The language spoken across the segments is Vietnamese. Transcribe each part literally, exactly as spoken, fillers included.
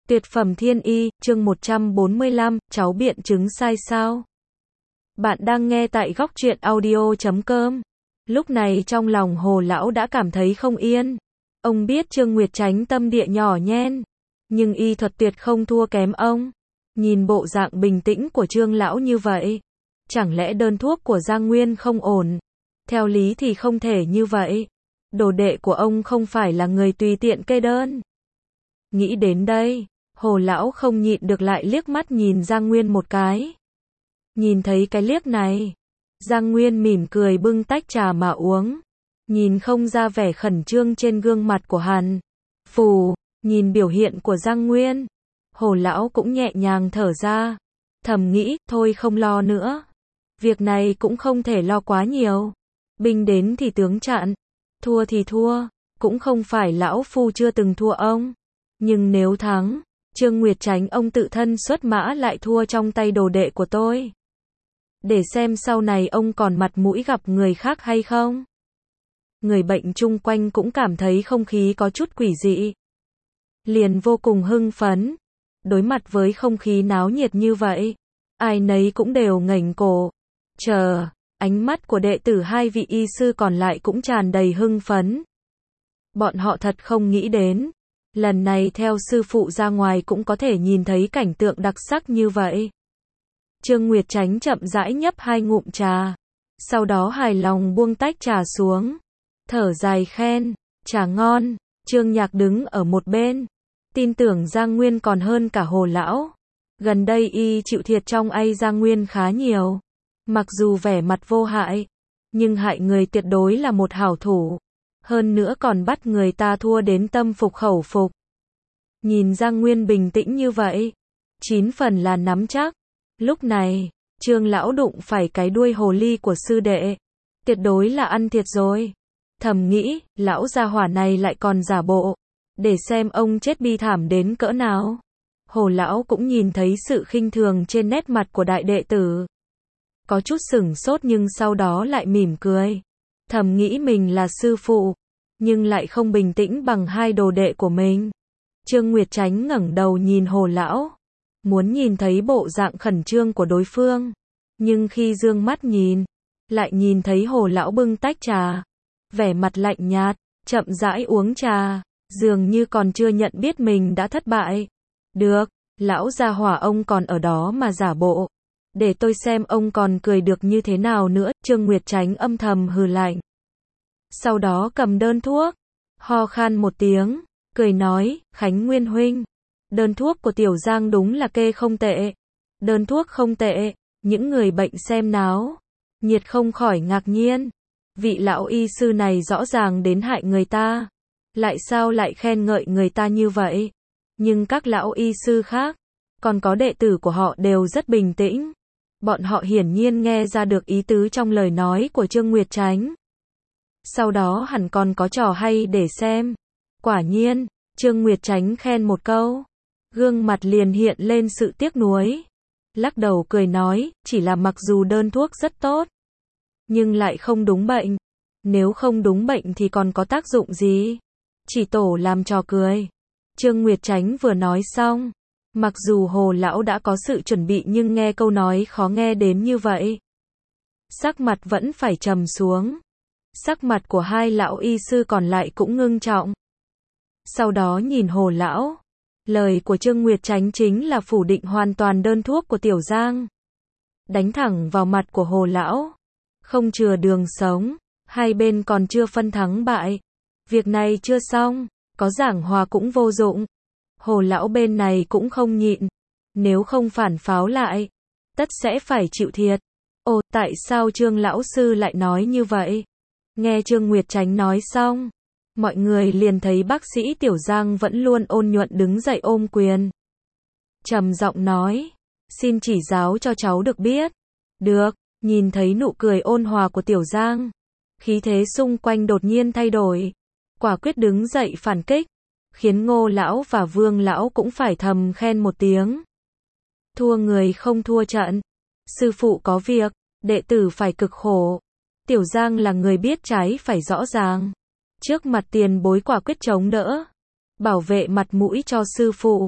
Tuyệt phẩm thiên y, chương một trăm bốn mươi lăm, cháu biện chứng sai sao? Bạn đang nghe tại góc truyện audio chấm com. Lúc này trong lòng Hồ lão đã cảm thấy không yên. Ông biết Trương Nguyệt Chánh tâm địa nhỏ nhen, nhưng y thuật tuyệt không thua kém ông. Nhìn bộ dạng bình tĩnh của Trương lão như vậy, chẳng lẽ đơn thuốc của Giang Nguyên không ổn? Theo lý thì không thể như vậy. Đồ đệ của ông không phải là người tùy tiện kê đơn. Nghĩ đến đây, Hồ lão không nhịn được lại liếc mắt nhìn Giang Nguyên một cái. Nhìn thấy cái liếc này, Giang Nguyên mỉm cười bưng tách trà mà uống, nhìn không ra vẻ khẩn trương trên gương mặt của hắn. Phù, nhìn biểu hiện của Giang Nguyên, Hồ lão cũng nhẹ nhàng thở ra, thầm nghĩ, thôi không lo nữa. Việc này cũng không thể lo quá nhiều. Binh đến thì tướng chặn, thua thì thua, cũng không phải lão phu chưa từng thua ông. Nhưng nếu thắng, Trương Nguyệt Chánh ông tự thân xuất mã lại thua trong tay đồ đệ của tôi. Để xem sau này ông còn mặt mũi gặp người khác hay không. Người bệnh chung quanh cũng cảm thấy không khí có chút quỷ dị, liền vô cùng hưng phấn. Đối mặt với không khí náo nhiệt như vậy, ai nấy cũng đều ngẩng cổ chờ. Ánh mắt của đệ tử hai vị y sư còn lại cũng tràn đầy hưng phấn. Bọn họ thật không nghĩ đến, lần này theo sư phụ ra ngoài cũng có thể nhìn thấy cảnh tượng đặc sắc như vậy. Trương Nguyệt Chánh chậm rãi nhấp hai ngụm trà, sau đó hài lòng buông tách trà xuống, thở dài khen, trà ngon. Trương Nhạc đứng ở một bên, tin tưởng Giang Nguyên còn hơn cả Hồ lão. Gần đây y chịu thiệt trong ai Giang Nguyên khá nhiều. Mặc dù vẻ mặt vô hại, nhưng hại người tuyệt đối là một hảo thủ. Hơn nữa còn bắt người ta thua đến tâm phục khẩu phục. Nhìn Giang Nguyên bình tĩnh như vậy, chín phần là nắm chắc. Lúc này, Trương lão đụng phải cái đuôi hồ ly của sư đệ, tuyệt đối là ăn thiệt rồi. Thầm nghĩ, lão gia hỏa này lại còn giả bộ, để xem ông chết bi thảm đến cỡ nào. Hồ lão cũng nhìn thấy sự khinh thường trên nét mặt của đại đệ tử, có chút sửng sốt nhưng sau đó lại mỉm cười. Thầm nghĩ mình là sư phụ, nhưng lại không bình tĩnh bằng hai đồ đệ của mình. Trương Nguyệt Chánh ngẩng đầu nhìn Hồ lão, muốn nhìn thấy bộ dạng khẩn trương của đối phương, nhưng khi dương mắt nhìn, lại nhìn thấy Hồ lão bưng tách trà, vẻ mặt lạnh nhạt, chậm rãi uống trà, dường như còn chưa nhận biết mình đã thất bại. Được, lão gia hỏa ông còn ở đó mà giả bộ, để tôi xem ông còn cười được như thế nào nữa. Trương Nguyệt Chánh âm thầm hừ lạnh, sau đó cầm đơn thuốc, ho khan một tiếng, cười nói, Khánh Nguyên huynh, đơn thuốc của Tiểu Giang đúng là kê không tệ. Đơn thuốc không tệ, những người bệnh xem náo nhiệt không khỏi ngạc nhiên. Vị lão y sư này rõ ràng đến hại người ta, lại sao lại khen ngợi người ta như vậy? Nhưng các lão y sư khác, còn có đệ tử của họ đều rất bình tĩnh. Bọn họ hiển nhiên nghe ra được ý tứ trong lời nói của Trương Nguyệt Chánh. Sau đó hẳn còn có trò hay để xem. Quả nhiên, Trương Nguyệt Chánh khen một câu, gương mặt liền hiện lên sự tiếc nuối. Lắc đầu cười nói, chỉ là mặc dù đơn thuốc rất tốt, nhưng lại không đúng bệnh. Nếu không đúng bệnh thì còn có tác dụng gì? Chỉ tổ làm trò cười. Trương Nguyệt Chánh vừa nói xong, mặc dù Hồ lão đã có sự chuẩn bị nhưng nghe câu nói khó nghe đến như vậy, sắc mặt vẫn phải trầm xuống. Sắc mặt của hai lão y sư còn lại cũng ngưng trọng. Sau đó nhìn Hồ lão, lời của Trương Nguyệt Chánh chính là phủ định hoàn toàn đơn thuốc của Tiểu Giang, đánh thẳng vào mặt của Hồ lão, không chừa đường sống. Hai bên còn chưa phân thắng bại, việc này chưa xong, có giảng hòa cũng vô dụng. Hồ lão bên này cũng không nhịn, nếu không phản pháo lại, tất sẽ phải chịu thiệt. Ồ, tại sao Trương lão sư lại nói như vậy? Nghe Trương Nguyệt Chánh nói xong, mọi người liền thấy bác sĩ Tiểu Giang vẫn luôn ôn nhuận đứng dậy ôm quyền, trầm giọng nói, xin chỉ giáo cho cháu được biết. Được. Nhìn thấy nụ cười ôn hòa của Tiểu Giang, khí thế xung quanh đột nhiên thay đổi, quả quyết đứng dậy phản kích, khiến Ngô lão và Vương lão cũng phải thầm khen một tiếng. Thua người không thua trận, sư phụ có việc, đệ tử phải cực khổ. Tiểu Giang là người biết trái phải rõ ràng, trước mặt tiền bối quả quyết chống đỡ, bảo vệ mặt mũi cho sư phụ.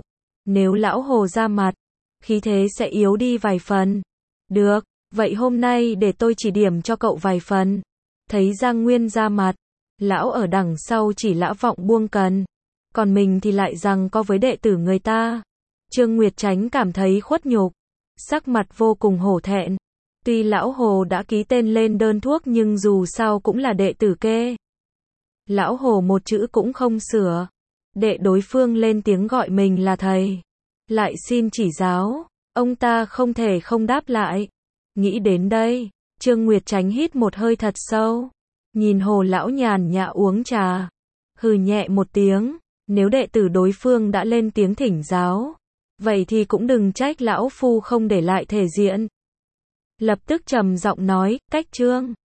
Nếu lão Hồ ra mặt, khí thế sẽ yếu đi vài phần. Được, vậy hôm nay để tôi chỉ điểm cho cậu vài phần. Thấy Giang Nguyên ra mặt, lão ở đằng sau chỉ lã vọng buông cần. Còn mình thì lại rằng có với đệ tử người ta. Trương Nguyệt Chánh cảm thấy khuất nhục, sắc mặt vô cùng hổ thẹn. Tuy lão Hồ đã ký tên lên đơn thuốc nhưng dù sao cũng là đệ tử kê. Lão Hồ một chữ cũng không sửa. Đệ đối phương lên tiếng gọi mình là thầy, lại xin chỉ giáo, ông ta không thể không đáp lại. Nghĩ đến đây, Trương Nguyệt Chánh hít một hơi thật sâu, nhìn Hồ lão nhàn nhã uống trà, hừ nhẹ một tiếng, nếu đệ tử đối phương đã lên tiếng thỉnh giáo, vậy thì cũng đừng trách lão phu không để lại thể diện. Lập tức trầm giọng nói, cách Trương